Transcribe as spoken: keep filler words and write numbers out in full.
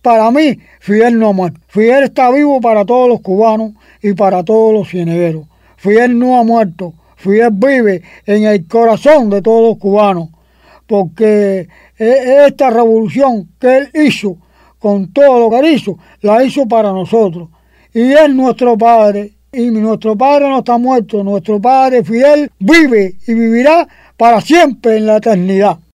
para mí, Fidel no ha muerto. Fidel está vivo para todos los cubanos y para todos los cienegueros. Fidel no ha muerto. Fidel vive en el corazón de todos los cubanos, porque esta revolución que él hizo, con todo lo que hizo, la hizo para nosotros. Y es nuestro padre, y nuestro padre no está muerto. Nuestro padre Fidel vive y vivirá para siempre en la eternidad.